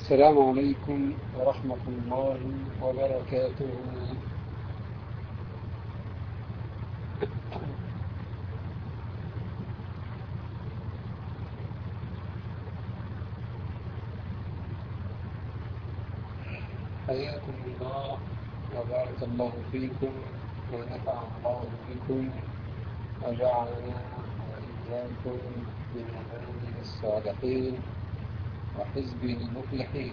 السلام عليكم ورحمة الله وبركاته. حياكم الله وبارك الله فيكم ونفع الله بكم وجعلنا وإياكم من عباده الصالحين وحزبه المفلحين.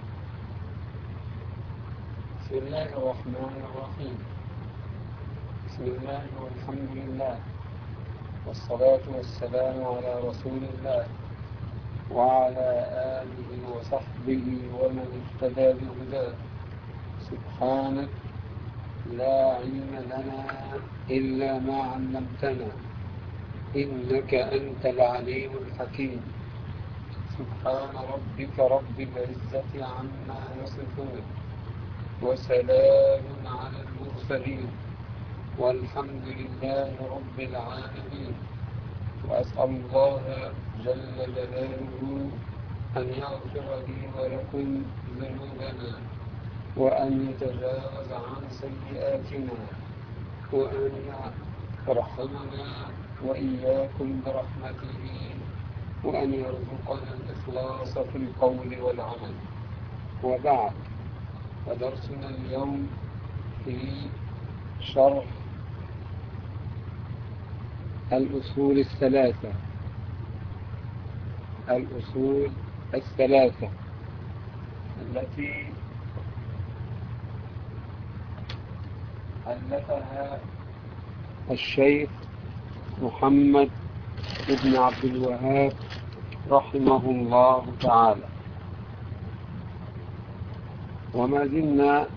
بسم الله الرحمن الرحيم. بسم الله والحمد لله والصلاة والسلام على رسول الله وعلى آله وصحبه ومن اهتدى بهداه. سبحانك لا علم لنا إلا ما علمتنا إنك أنت العليم الحكيم. سبحان ربك رب العزة عما يصفون وسلام على المرسلين والحمد لله رب العالمين. وأسأل الله جل جلاله أن يغفر لي ولكم ذنوبنا وأن يتجاوز عن سيئاتنا وأن يرحمنا وإياكم برحمته وأن يرزقنا الإخلاص في القول والعمل. وبعد، ودرسنا اليوم في شرح الأصول الثلاثة التي ألفها الشيخ محمد بن عبد الوهاب رحمه الله تعالى. وما زلنا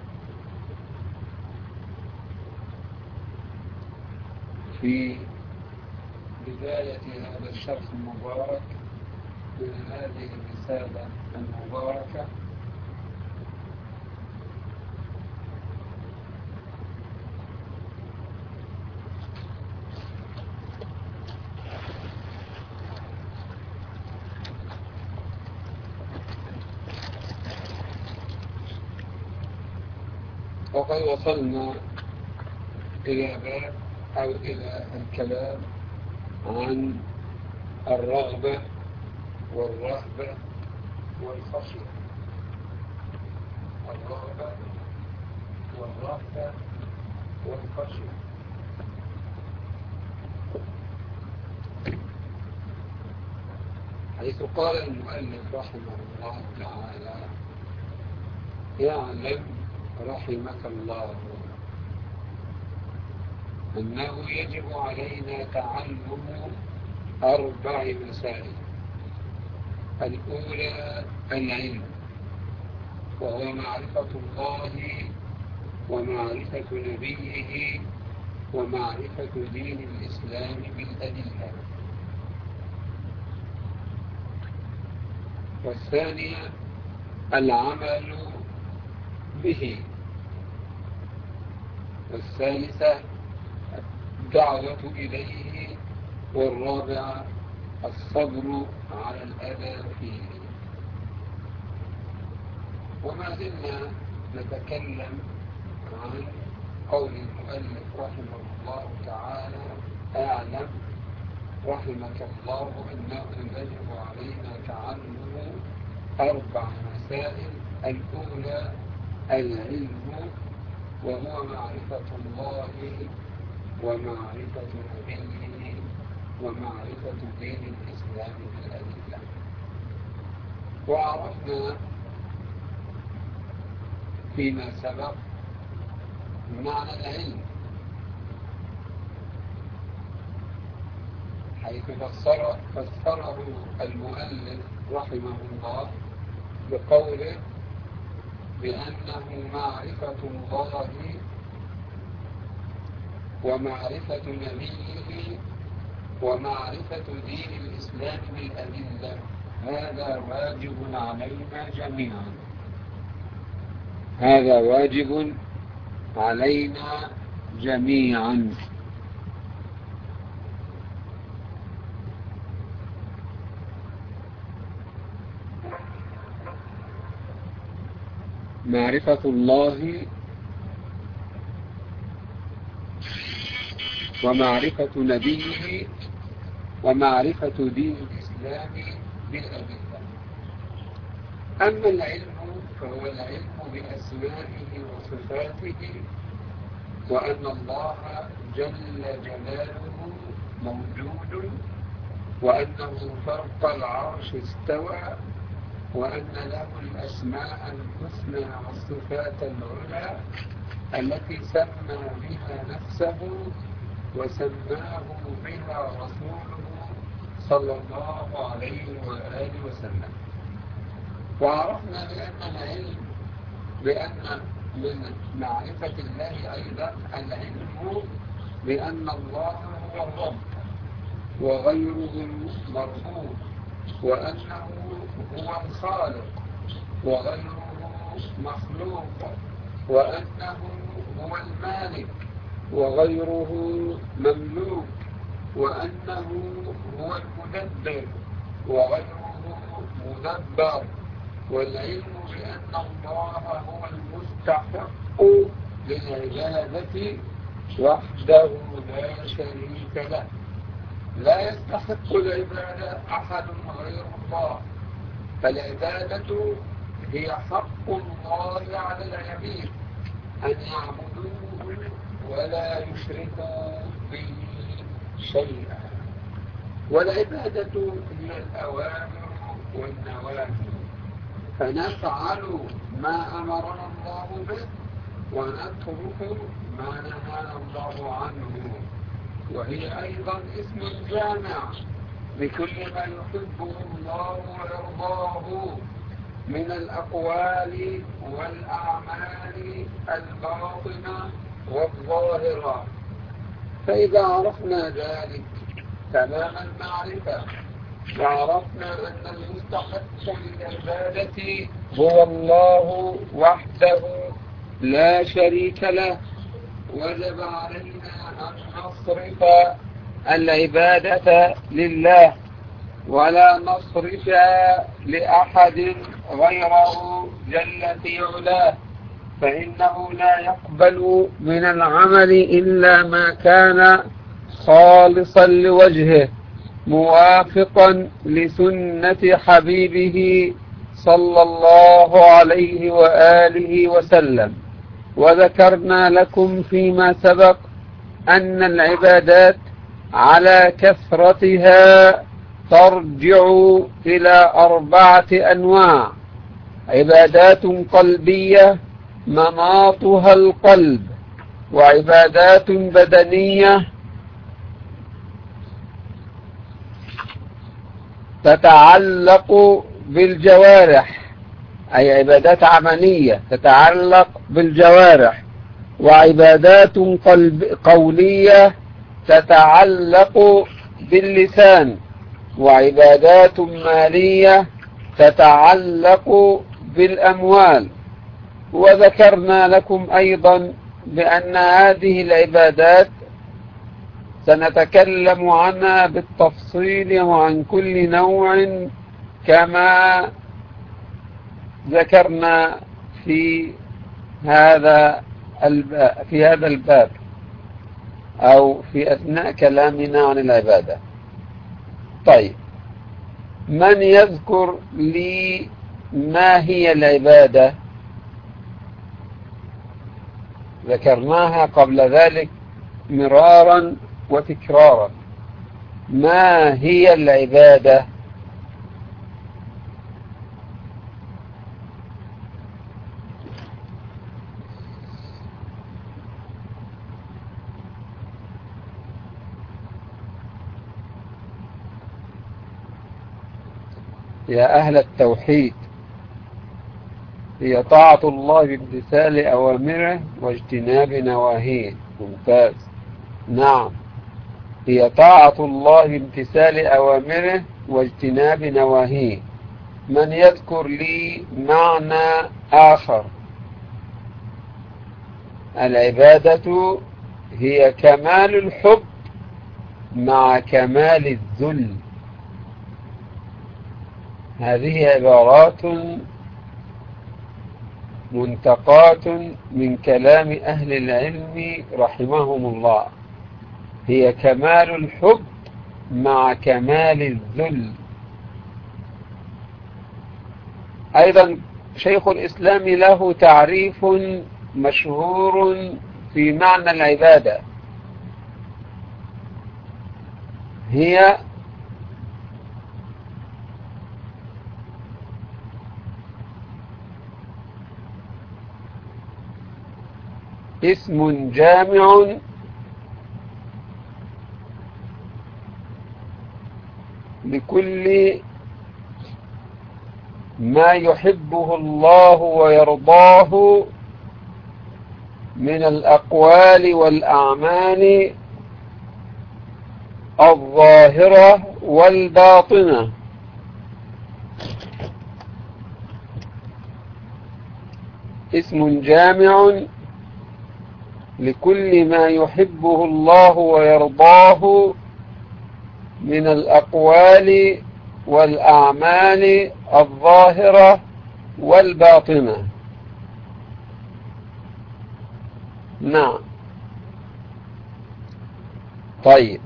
في بداية هذا الشرح المبارك من هذه الرسالة المباركة، وقد وصلنا إلى باب أو إلى الكلام عن الرغبة والرهبة والخشية. الرغبة والرهبة والخشية. حيث قال المؤلف رحمه الله تعالى: يعلم رحمك الله أنه يجب علينا تعلم 4 مسائل. الأولى العلم، وهو معرفة الله ومعرفة نبيه ومعرفة دين الإسلام بالأدلة. والثانية العمل به. والثالثة الدعوة إليه. والرابعة الصبر على الأذى فيه. وما زلنا نتكلم عن قول المؤلف رحمه الله تعالى: اعلم رحمك الله أنه يجب علينا تعلم 4 مسائل. الأولى العلم، وهو معرفة الله ومعرفة نبيه ومعرفة دين الإسلام بالأدلة. وعرفنا فيما سبق معنى العلم، حيث فسره المؤلف رحمه الله بقوله بأنه معرفة الله ومعرفة نبيه ومعرفة دين الإسلام بالأدلة. هذا واجب علينا جميعا. هذا واجب علينا جميعا. معرفة الله ومعرفة نبيه ومعرفة دين الإسلام بالأدلة. أما العلم فهو العلم بأسمائه وصفاته، وأن الله جل جلاله موجود، وأنه فوق العرش استوى، وأن له الأسماء الحسنى والصفات العلى التي سمى بها نفسه وسماه بها رسوله صلى الله عليه وآله وسلم. وعرفنا بأن من معرفة الله أيضا العلم بأن الله هو الرب وغيره مرفوض، وأنه هو الخالق وغيره مخلوق، وأنه هو المالك وغيره مملوك، وأنه هو المدبر وغيره مدبر. والعلم بأن الله هو المستحق للعبادة وحده لا شريك له، لا يستحق العبادة أحد غير الله، فالعبادة هي حق الله على العبيد أن يعبدوه ولا يشركوا به شيئا. والعبادة هي الأوامر والنواهي، فنفعل ما أمرنا الله به ونترك ما نهانا الله عنه. وهي أيضا اسم جامع لكل ما يحبه الله ويرضاه من الأقوال والأعمال الباطنة والظاهرة. فإذا عرفنا ذلك تمام المعرفة وعرفنا أن المستحق للعبادة هو الله وحده لا شريك له، وجب علينا أن نصرف العبادة لله ولا نصرف لأحد غيره جل في علاه، فإنه لا يقبل من العمل إلا ما كان خالصا لوجهه موافقا لسنة حبيبه صلى الله عليه وآله وسلم. وذكرنا لكم فيما سبق أن العبادات على كثرتها ترجع إلى 4 أنواع: عبادات قلبية مناطها القلب، وعبادات بدنية تتعلق بالجوارح، أي عبادات عملية تتعلق بالجوارح، وعبادات قولية تتعلق باللسان، وعبادات مالية تتعلق بالأموال. وذكرنا لكم أيضا بأن هذه العبادات سنتكلم عنها بالتفصيل وعن كل نوع كما ذكرنا في هذا الباب أو في أثناء كلامنا عن العبادة. طيب، من يذكر لي ما هي العبادة؟ ذكرناها قبل ذلك مرارا وتكرارا. ما هي العبادة؟ يا أهل التوحيد، هي طاعة الله بامتثال أوامره واجتناب نواهيه. ممتاز. نعم، هي طاعة الله بامتثال أوامره واجتناب نواهيه. من يذكر لي معنى آخر؟ العبادة هي كمال الحب مع كمال الذل. هذه عبارات منتقات من كلام أهل العلم رحمهم الله، هي كمال الحب مع كمال الذل. أيضا شيخ الإسلام له تعريف مشهور في معنى العبادة، هي اسم جامع لكل ما يحبه الله ويرضاه من الأقوال والأعمال الظاهرة والباطنة. اسم جامع لكل ما يحبه الله ويرضاه من الأقوال والأعمال الظاهرة والباطنة. نعم. طيب،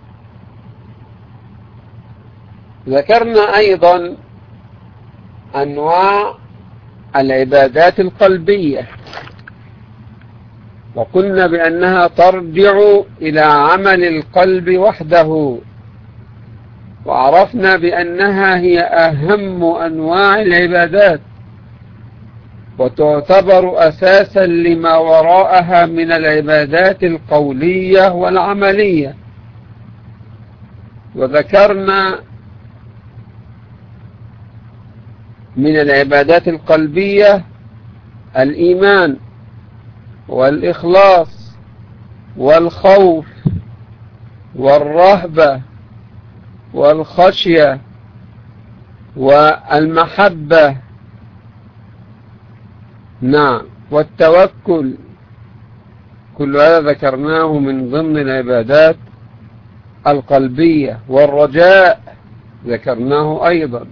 ذكرنا أيضا أنواع العبادات القلبية، وقلنا بأنها ترجع إلى عمل القلب وحده، وعرفنا بأنها هي أهم أنواع العبادات، وتعتبر أساسا لما وراءها من العبادات القولية والعملية. وذكرنا من العبادات القلبية الإيمان والإخلاص والخوف والرهبة والخشية والمحبة، نعم، والتوكل. كل هذا ذكرناه من ضمن العبادات القلبية. والرجاء ذكرناه أيضا،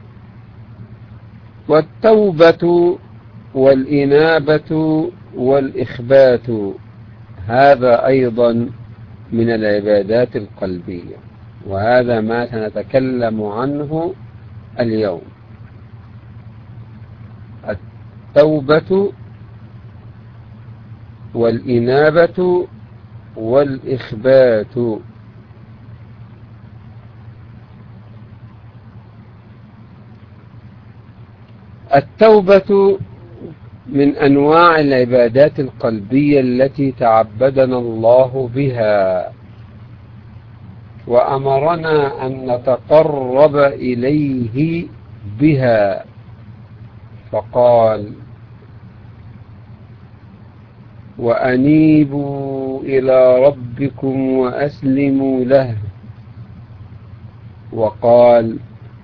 والتوبة والإنابة والإخبات، هذا أيضا من العبادات القلبية، وهذا ما سنتكلم عنه اليوم. التوبة والإنابة والإخبات. التوبة من أنواع العبادات القلبية التي تعبدنا الله بها، وأمرنا أن نتقرب إليه بها، فقال: وأنيبوا إلى ربكم وأسلموا له. وقال: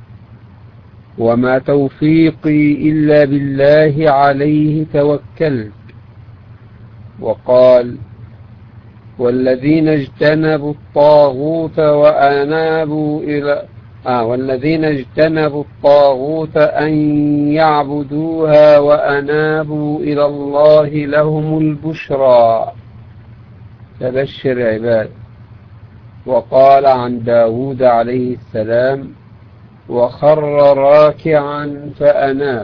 وما توفيقي إلا بالله عليه توكلت. وقال: والذين اجتنبوا الطاغوت أن يعبدوها وأنابوا إلى الله لهم البشرى، فبشر عباد. وقال عن داود عليه السلام: وخر راكعا فأناب.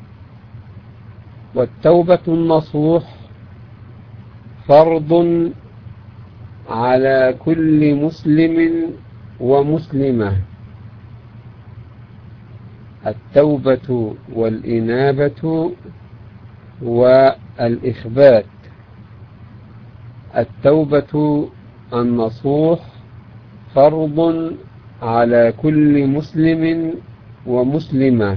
والتوبة النصوح فرض على كل مسلم ومسلمة. التوبة والإنابة والإخبات. التوبة النصوح فرض على كل مسلم ومسلمة.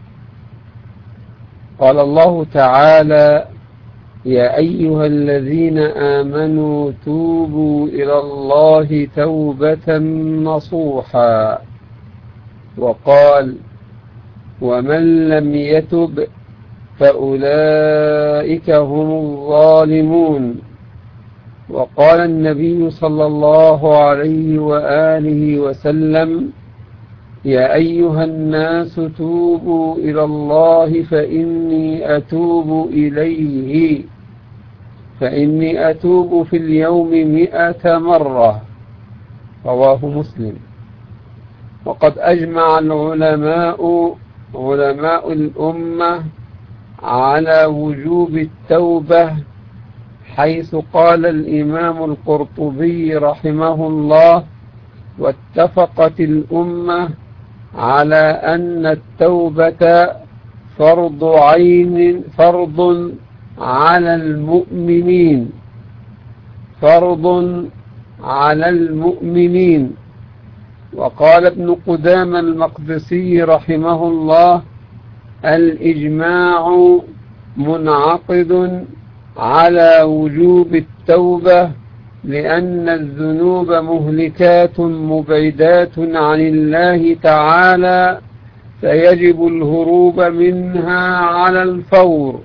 قال الله تعالى: يا أيها الذين آمنوا توبوا إلى الله توبة نصوحا. وقال: ومن لم يتب فأولئك هم الظالمون. وقال النبي صلى الله عليه وآله وسلم: يا أيها الناس توبوا إلى الله فإني أتوب في اليوم 100 مرة. رواه مسلم. وقد أجمع علماء الأمة على وجوب التوبة، حيث قال الإمام القرطبي رحمه الله: واتفقت الأمة على أن التوبة فرض على المؤمنين. وقال ابن قدامة المقدسي رحمه الله: الإجماع منعقد على وجوب التوبة، لأن الذنوب مهلكات مبعدات عن الله تعالى، فيجب الهروب منها على الفور.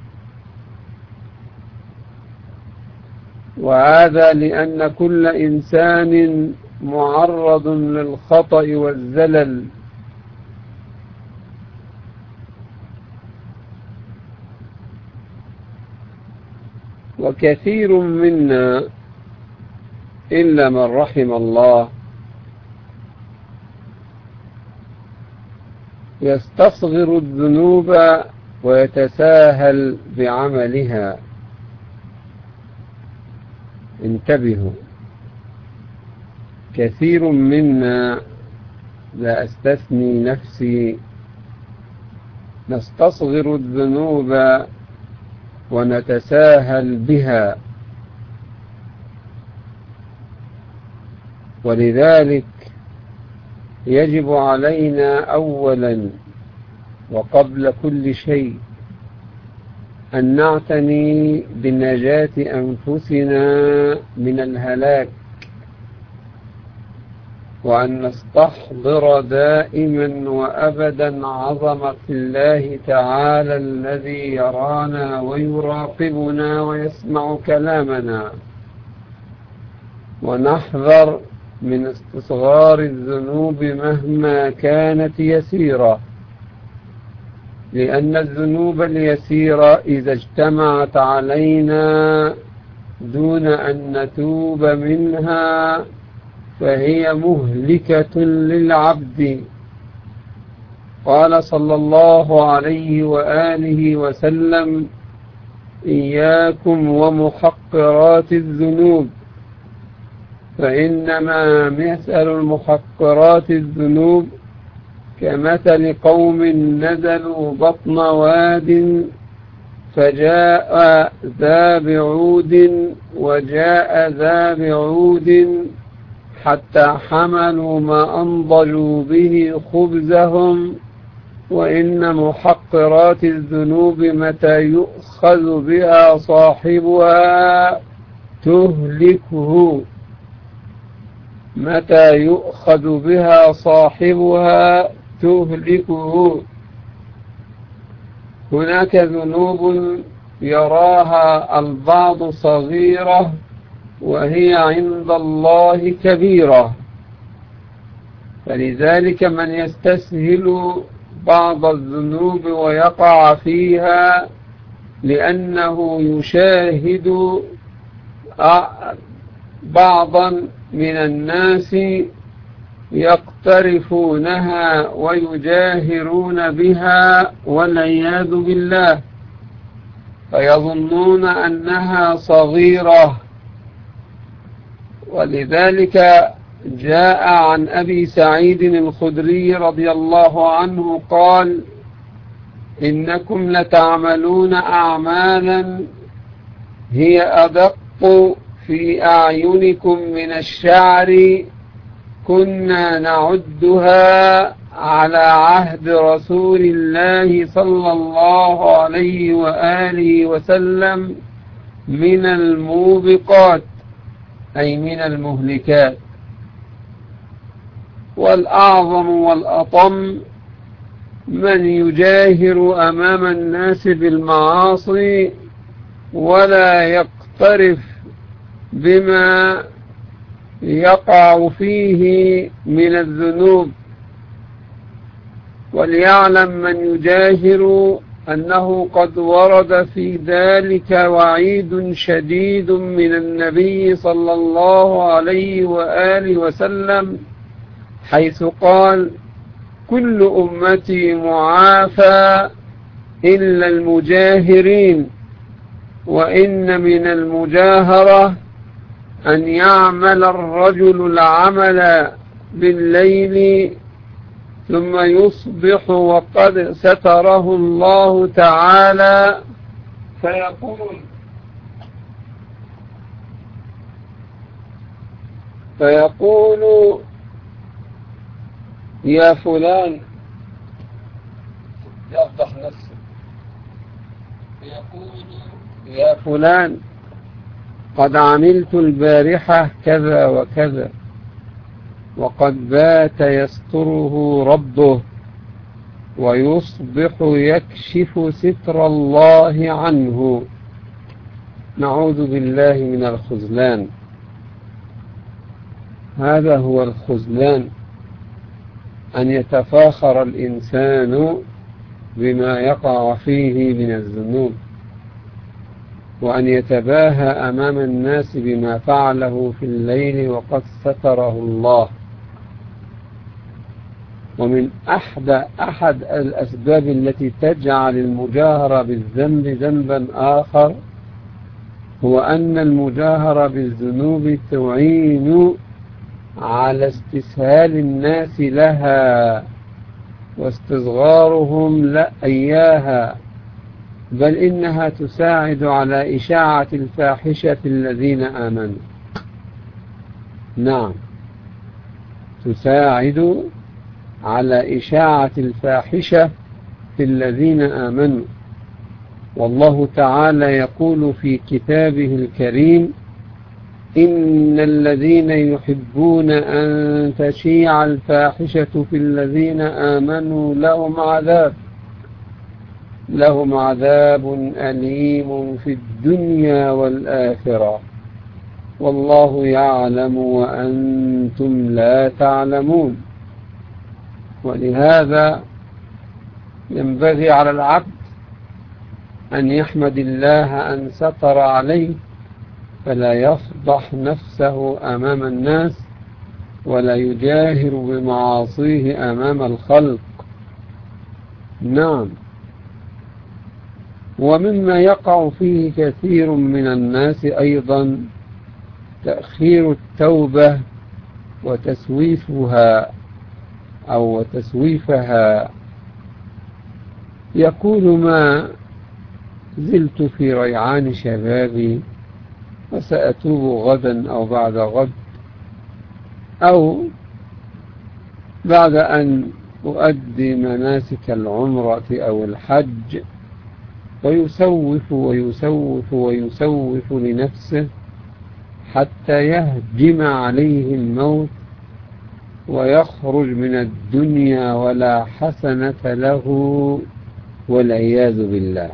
وهذا لأن كل إنسان معرض للخطأ والزلل، وكثير منا إلا من رحم الله يستصغر الذنوب ويتساهل بعملها. انتبهوا، كثير منا، لا أستثني نفسي، نستصغر الذنوب ونتساهل بها، ولذلك يجب علينا أولا وقبل كل شيء أن نعتني بنجاة أنفسنا من الهلاك، وأن نستحضر دائما وأبدا عظمة الله تعالى الذي يرانا ويراقبنا ويسمع كلامنا، ونحذر من استصغار الذنوب مهما كانت يسيرة، لأن الذنوب اليسيرة إذا اجتمعت علينا دون أن نتوب منها فهي مهلكة للعبد. قال صلى الله عليه وآله وسلم: إياكم ومحقرات الذنوب، فإنما مثل المحقرات الذنوب كمثل قوم نزلوا بطن واد، فجاء ذا بعود وجاء ذا بعود، حتى حملوا ما أنضجوا به خبزهم. وإن محقرات الذنوب متى يؤخذ بها صاحبها تهلكه، متى يؤخذ بها صاحبها تهلكه. هناك ذنوب يراها البعض صغيرة وهي عند الله كبيرة، فلذلك من يستسهل بعض الذنوب ويقع فيها لأنه يشاهد بعضا من الناس يقترفونها ويجاهرون بها والعياذ بالله، فيظنون أنها صغيرة. ولذلك جاء عن أبي سعيد الخدري رضي الله عنه قال: إنكم لتعملون أعمالا هي أدق في أعينكم من الشعر، كنا نعدها على عهد رسول الله صلى الله عليه وآله وسلم من الموبقات، أي من المهلكات. والأعظم والأطم من يجاهر أمام الناس بالمعاصي ولا يقترف بما يقع فيه من الذنوب، وليعلم من يجاهر أنه قد ورد في ذلك وعيد شديد من النبي صلى الله عليه وآله وسلم، حيث قال: كل أمتي معافى إلا المجاهرين. وإن من المجاهرة أن يعمل الرجل العمل بالليل ثم يصبح وقد ستره الله تعالى فيقول يا فلان، يفضح نفسه، يقول: يا فلان قد عملت البارحة كذا وكذا، وقد بات يستره ربه، ويصبح يكشف ستر الله عنه. نعوذ بالله من الخذلان. هذا هو الخذلان، أن يتفاخر الإنسان بما يقع فيه من الذنوب، وأن يتباهى أمام الناس بما فعله في الليل وقد ستره الله. ومن أحد الأسباب التي تجعل المجاهرة بالذنب ذنبا آخر هو أن المجاهرة بالذنوب تعين على استسهال الناس لها واستصغارهم إياها، بل إنها تساعد على إشاعة الفاحشة في الذين آمنوا. نعم، تساعد على إشاعة الفاحشة في الذين آمنوا. والله تعالى يقول في كتابه الكريم: إن الذين يحبون أن تشيع الفاحشة في الذين آمنوا لهم عذاب أليم في الدنيا والآخرة، والله يعلم وأنتم لا تعلمون. ولهذا ينبغي على العبد أن يحمد الله أن ستر عليه، فلا يفضح نفسه أمام الناس ولا يجاهر بمعاصيه أمام الخلق. نعم، ومما يقع فيه كثير من الناس أيضا تأخير التوبة وتسويفها أو تسويفها. يقول: ما زلت في ريعان شبابي وسأتوب غدا أو بعد غد، أو بعد أن أؤدي مناسك العمرة أو الحج، ويسوف ويسوف ويسوف لنفسه حتى يهجم عليه الموت ويخرج من الدنيا ولا حسنة له، والعياذ بالله.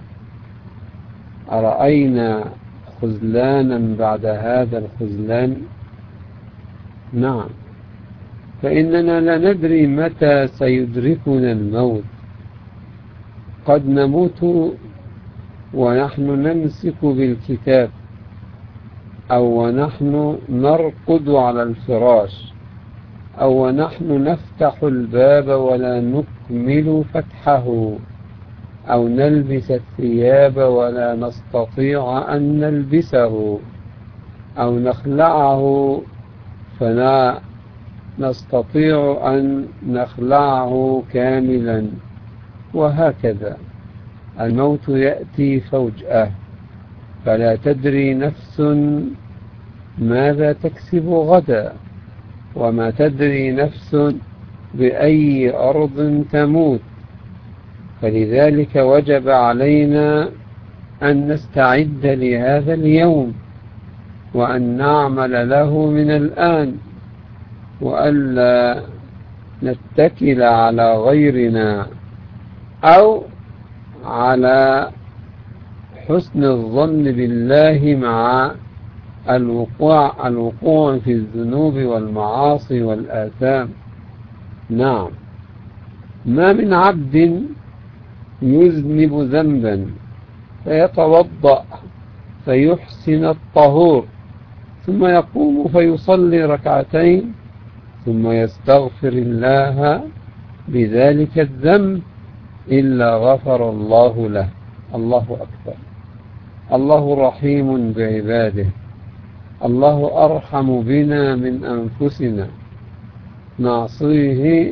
أرأينا خذلانا بعد هذا الخذلان؟ نعم، فإننا لا ندري متى سيدركنا الموت. قد نموت ونحن نمسك بالكتاب، أو ونحن نرقد على الفراش، أو ونحن نفتح الباب ولا نكمل فتحه، أو نلبس الثياب ولا نستطيع أن نلبسه، أو نخلعه فلا نستطيع أن نخلعه كاملا، وهكذا. الموت يأتي فجأة، فلا تدري نفس ماذا تكسب غدا، وما تدري نفس بأي أرض تموت. فلذلك وجب علينا أن نستعد لهذا اليوم، وأن نعمل له من الآن، وألا نتكل على غيرنا أو على حسن الظن بالله مع الوقوع في الذنوب والمعاصي والآثام. نعم، ما من عبد يذنب ذنبا فيتوضأ فيحسن الطهور ثم يقوم فيصلي ركعتين ثم يستغفر الله بذلك الذنب إلا غفر الله له. الله أكبر. الله رحيم بعباده، الله أرحم بنا من أنفسنا، نعصيه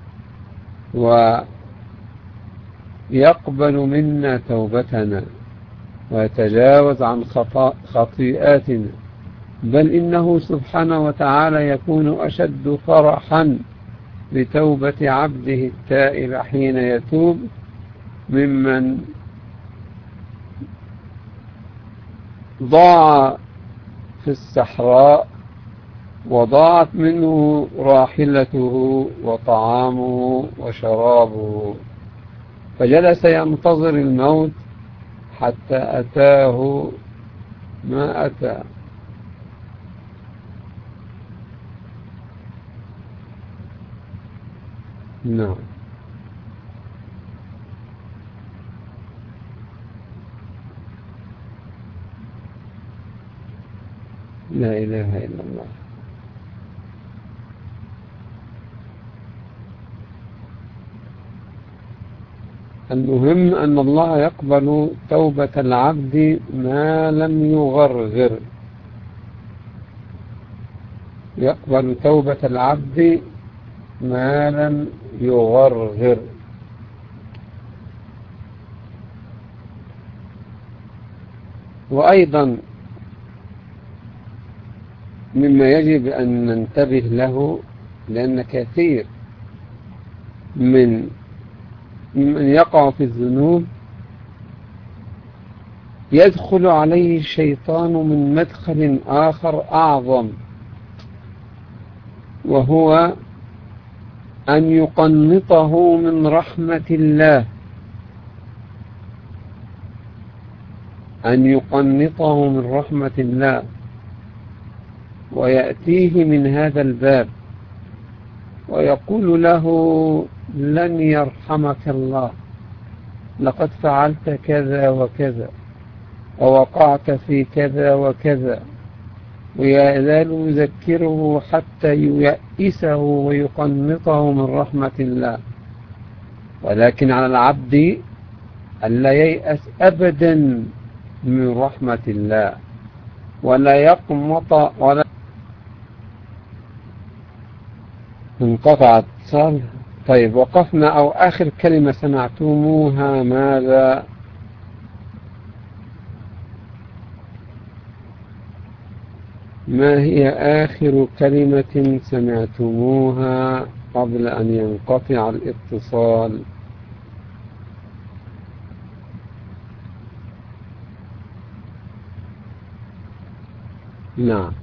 ويقبل منا توبتنا ويتجاوز عن خطيئاتنا، بل إنه سبحانه وتعالى يكون أشد فرحا بتوبة عبده التائب حين يتوب ممن ضاع في الصحراء وضاعت منه راحلته وطعامه وشرابه فجلس ينتظر الموت حتى أتاه ما أتى. نعم. لا إله إلا الله. المهم أن الله يقبل توبة العبد ما لم يغرغر، يقبل توبة العبد ما لم يغرغر. وأيضا مما يجب أن ننتبه له، لأن كثير من يقع في الذنوب يدخل عليه الشيطان من مدخل آخر أعظم، وهو أن يقنطه من رحمة الله، أن يقنطه من رحمة الله ويأتيه من هذا الباب ويقول له لن يرحمك الله، لقد فعلت كذا وكذا ووقعت في كذا وكذا، ويزال يذكره حتى ييئسه ويقنطه من رحمة الله. ولكن على العبد ألا ييأس أبدا من رحمة الله ولا يقنط ولا انقطع اتصال. طيب وقفنا، أو آخر كلمة سمعتموها ماذا؟ ما هي آخر كلمة سمعتموها قبل أن ينقطع الاتصال؟ نعم.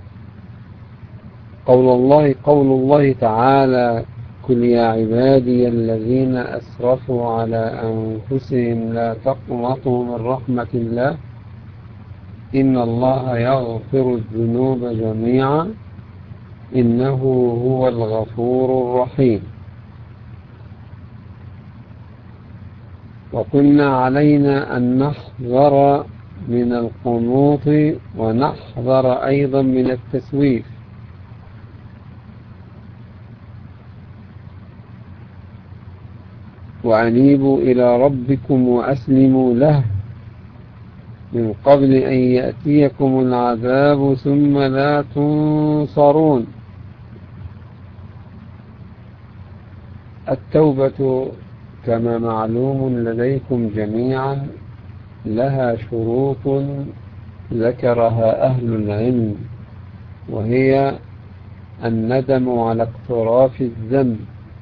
قول الله تعالى: قل يا عبادي الذين أسرفوا على أنفسهم لا تقنطوا من رحمة الله إن الله يغفر الذنوب جميعا إنه هو الغفور الرحيم. وقلنا علينا أن نحذر من القنوط ونحذر أيضا من التسويف. وأنيبوا إلى ربكم وأسلموا له من قبل أن يأتيكم العذاب ثم لا تنصرون. التوبة كما معلوم لديكم جميعا لها شروط ذكرها أهل العلم، وهي الندم على اقتراف الذنب،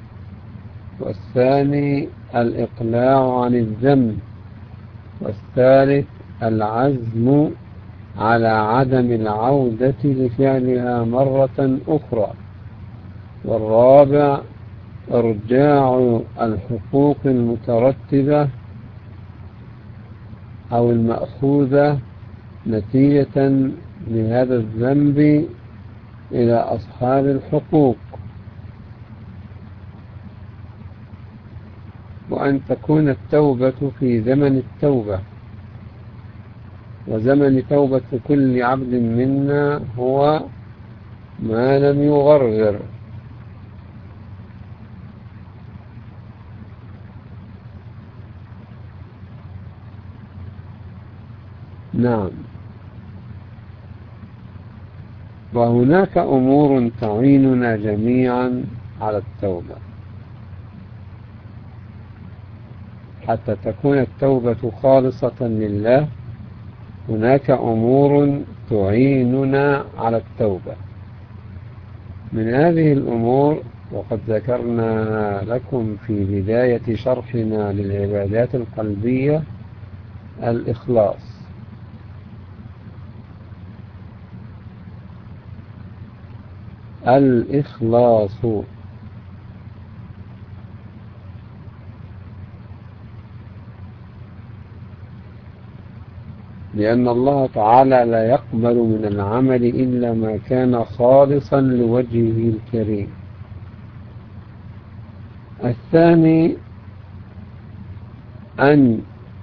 والثاني الإقلاع عن الذنب، والثالث العزم على عدم العودة لفعلها مرة أخرى، والرابع إرجاع الحقوق المترتبة أو المأخوذة نتيجة لهذا الذنب إلى أصحاب الحقوق. أن تكون التوبة في زمن التوبة، وزمن توبة كل عبد منا هو ما لم يغرغر. نعم. وهناك أمور تعيننا جميعا على التوبة حتى تكون التوبة خالصة لله. هناك أمور تعيننا على التوبة. من هذه الأمور، وقد ذكرنا لكم في بداية شرحنا للعبادات القلبية، الإخلاص. الإخلاص، لأن الله تعالى لا يقبل من العمل إلا ما كان خالصا لوجهه الكريم. الثاني أن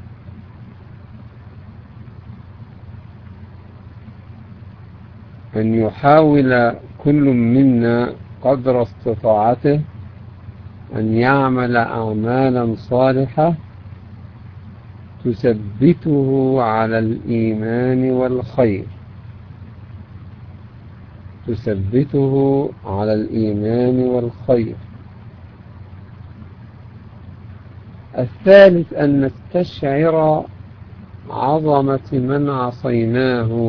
يحاول كل منا قدر استطاعته أن يعمل أعمالا صالحة تثبته على الإيمان والخير، تثبته على الإيمان والخير. الثالث أن نستشعر عظمة من عصيناه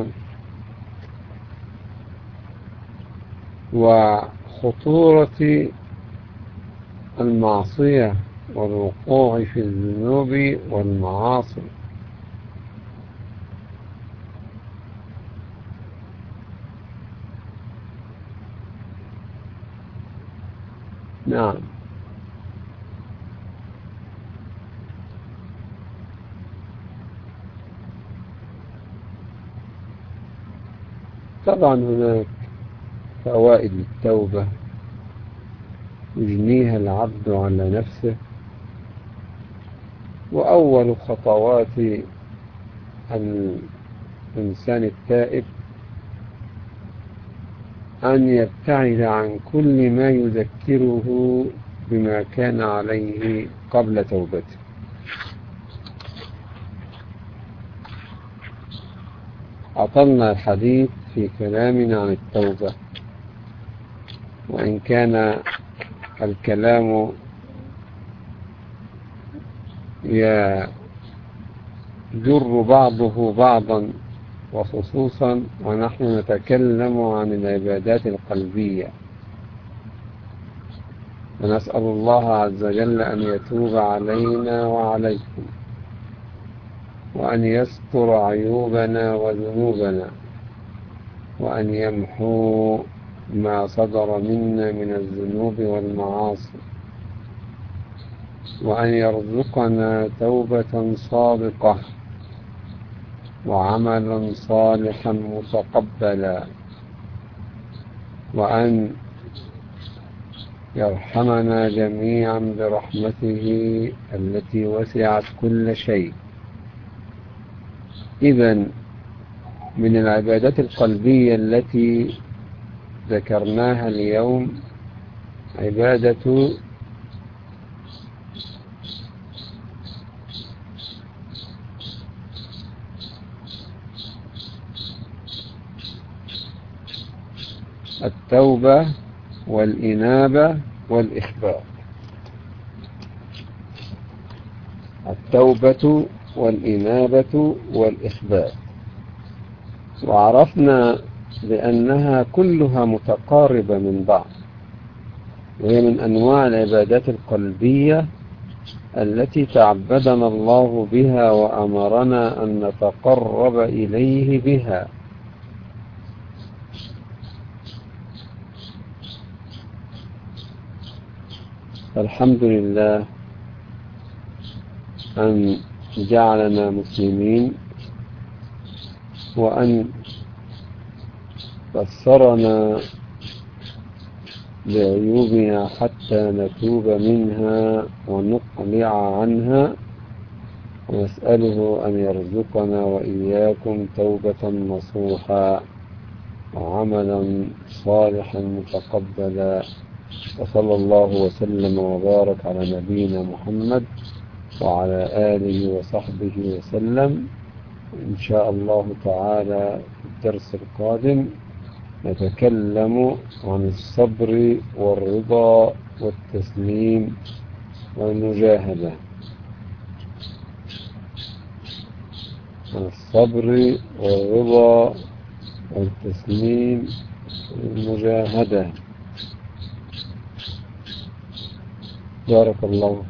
وخطورة المعصية والوقوع في الذنوب والمعاصي. نعم. طبعا هناك فوائد التوبة يجنيها العبد على نفسه. وأول خطوات الإنسان التائب أن يبتعد عن كل ما يذكره بما كان عليه قبل توبته. أطلنا الحديث في كلامنا عن التوبة، وإن كان الكلام يجر بعضه بعضا، وخصوصا ونحن نتكلم عن العبادات القلبية. ونسأل الله عز وجل أن يتوب علينا وعليكم، وأن يستر عيوبنا وذنوبنا، وأن يمحو ما صدر منا من الذنوب والمعاصي، وأن يرزقنا توبة صادقة وعملا صالحا متقبلا، وأن يرحمنا جميعا برحمته التي وسعت كل شيء. إذن من العبادات القلبية التي ذكرناها اليوم عبادة التوبة والإنابة والإخبار. التوبة والإنابة والإخبار. وعرفنا بأنها كلها متقاربة من بعض، وهي من أنواع العبادات القلبية التي تعبدنا الله بها وأمرنا أن نتقرب إليه بها. الحمد لله أن جعلنا مسلمين، وأن بصرنا بعيوبنا حتى نتوب منها ونقلع عنها، ونسأله أن يرزقنا وإياكم توبة نصوحا وعملا صالحا متقبلا. وصلى الله وسلم وبارك على نبينا محمد وعلى آله وصحبه وسلم. إن شاء الله تعالى في الدرس القادم نتكلم عن الصبر والرضا والتسليم والمجاهدة. عن الصبر والرضا والتسليم والمجاهدة. بارك الله